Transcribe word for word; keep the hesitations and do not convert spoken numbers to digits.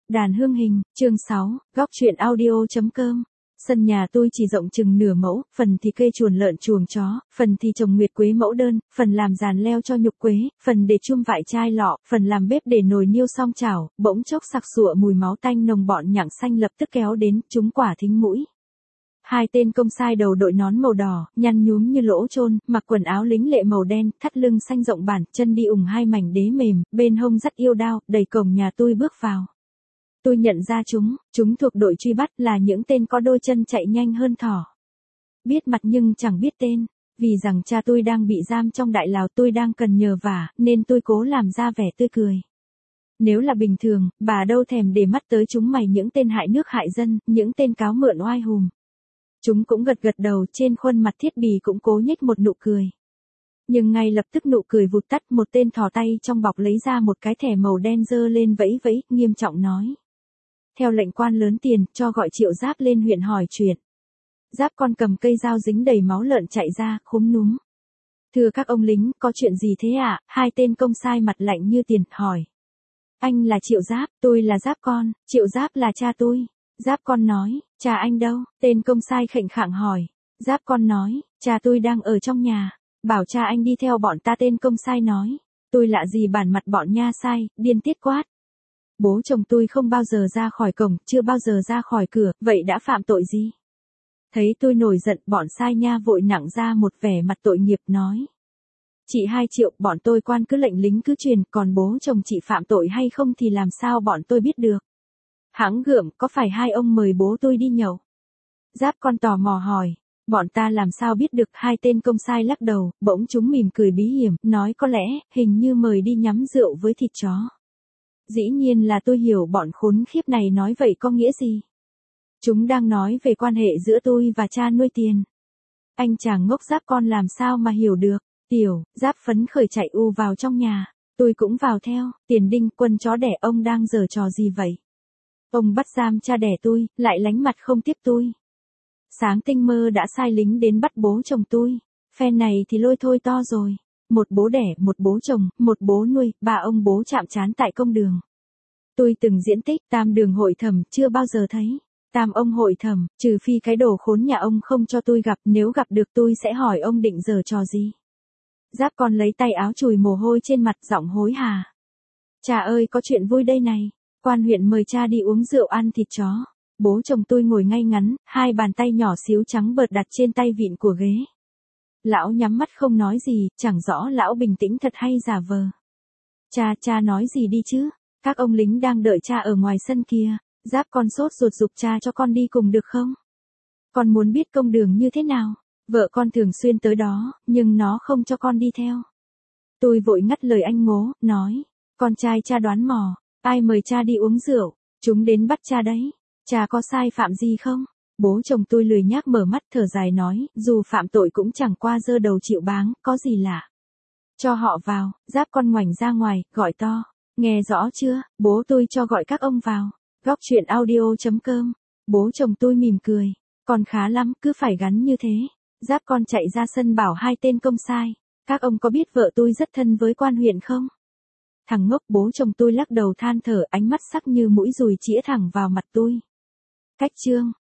Đàn hương hình, chương sáu, góc truyện audio.com. Sân nhà tôi chỉ rộng chừng nửa mẫu, phần thì cây chuồn lợn chuồng chó, phần thì trồng nguyệt quế mẫu đơn, phần làm giàn leo cho nhục quế, phần để chum vại chai lọ, phần làm bếp để nồi niêu song chảo. Bỗng chốc sặc sụa mùi máu tanh nồng bọn nhặng xanh lập tức kéo đến, chúng quả thính mũi. Hai tên công sai đầu đội nón màu đỏ, nhăn nhúm như lỗ chôn, mặc quần áo lính lệ màu đen, thắt lưng xanh rộng bản, chân đi ủng hai mảnh đế mềm, bên hông dắt yêu đao, đẩy cổng nhà tôi bước vào. Tôi nhận ra chúng, chúng thuộc đội truy bắt, là những tên có đôi chân chạy nhanh hơn thỏ. Biết mặt nhưng chẳng biết tên, vì rằng cha tôi đang bị giam trong đại lao, tôi đang cần nhờ vả, nên tôi cố làm ra vẻ tươi cười. Nếu là bình thường, bà đâu thèm để mắt tới chúng mày, những tên hại nước hại dân, những tên cáo mượn oai hùm. Chúng cũng gật gật đầu, trên khuôn mặt thiết bì cũng cố nhếch một nụ cười. Nhưng ngay lập tức nụ cười vụt tắt, một tên thò tay trong bọc lấy ra một cái thẻ màu đen giơ lên vẫy vẫy, nghiêm trọng nói. Theo lệnh quan lớn tiền, cho gọi Triệu Giáp lên huyện hỏi chuyện. Giáp con cầm cây dao dính đầy máu lợn chạy ra, khúm núm. Thưa các ông lính, có chuyện gì thế ạ? À? Hai tên công sai mặt lạnh như tiền, hỏi. Anh là Triệu Giáp, tôi là Giáp con, Triệu Giáp là cha tôi. Giáp con nói, cha anh đâu? Tên công sai khệnh khạng hỏi. Giáp con nói, cha tôi đang ở trong nhà, bảo cha anh đi theo bọn ta. Tên công sai nói, tôi lạ gì bản mặt bọn nha sai, điên tiết quát. Bố chồng tôi không bao giờ ra khỏi cổng, chưa bao giờ ra khỏi cửa, vậy đã phạm tội gì? Thấy tôi nổi giận, bọn sai nha vội nặng ra một vẻ mặt tội nghiệp nói. Chị hai triệu, bọn tôi quan cứ lệnh lính cứ truyền, còn bố chồng chị phạm tội hay không thì làm sao bọn tôi biết được? Hãng gượm, có phải hai ông mời bố tôi đi nhậu? Giáp con tò mò hỏi, bọn ta làm sao biết được? Hai tên công sai lắc đầu, bỗng chúng mỉm cười bí hiểm, nói có lẽ, hình như mời đi nhắm rượu với thịt chó. Dĩ nhiên là tôi hiểu bọn khốn khiếp này nói vậy có nghĩa gì. Chúng đang nói về quan hệ giữa tôi và cha nuôi tiền. Anh chàng ngốc Giáp con làm sao mà hiểu được. Tiểu, Giáp phấn khởi chạy u vào trong nhà. Tôi cũng vào theo. Tiền Đinh, quân chó đẻ, ông đang giở trò gì vậy? Ông bắt giam cha đẻ tôi, lại lánh mặt không tiếp tôi. Sáng tinh mơ đã sai lính đến bắt bố chồng tôi. Phe này thì lôi thôi to rồi. Một bố đẻ, một bố chồng, một bố nuôi, ba ông bố chạm trán tại công đường. Tôi từng diễn tích tam đường hội thẩm, chưa bao giờ thấy. Tam ông hội thẩm, trừ phi cái đồ khốn nhà ông không cho tôi gặp, nếu gặp được tôi sẽ hỏi ông định giở trò gì. Giáp con lấy tay áo chùi mồ hôi trên mặt, giọng hối hả. Cha ơi, có chuyện vui đây này. Quan huyện mời cha đi uống rượu ăn thịt chó. Bố chồng tôi ngồi ngay ngắn, hai bàn tay nhỏ xíu trắng bợt đặt trên tay vịn của ghế. Lão nhắm mắt không nói gì, chẳng rõ lão bình tĩnh thật hay giả vờ. Cha, cha nói gì đi chứ? Các ông lính đang đợi cha ở ngoài sân kia. Giáp con sốt ruột giục cha cho con đi cùng được không? Con muốn biết công đường như thế nào? Vợ con thường xuyên tới đó, nhưng nó không cho con đi theo. Tôi vội ngắt lời anh ngố, nói. Con trai cha đoán mò, ai mời cha đi uống rượu? Chúng đến bắt cha đấy. Cha có sai phạm gì không? Bố chồng tôi lười nhác mở mắt thở dài nói, dù phạm tội cũng chẳng qua giơ đầu chịu báng, có gì lạ. Cho họ vào. Giáp con ngoảnh ra ngoài, gọi to. Nghe rõ chưa, bố tôi cho gọi các ông vào. Góc truyện audio.com. Bố chồng tôi mỉm cười. Còn khá lắm, cứ phải gắn như thế. Giáp con chạy ra sân bảo hai tên công sai. Các ông có biết vợ tôi rất thân với quan huyện không? Thằng ngốc, bố chồng tôi lắc đầu than thở, ánh mắt sắc như mũi dùi chĩa thẳng vào mặt tôi. Cách chương.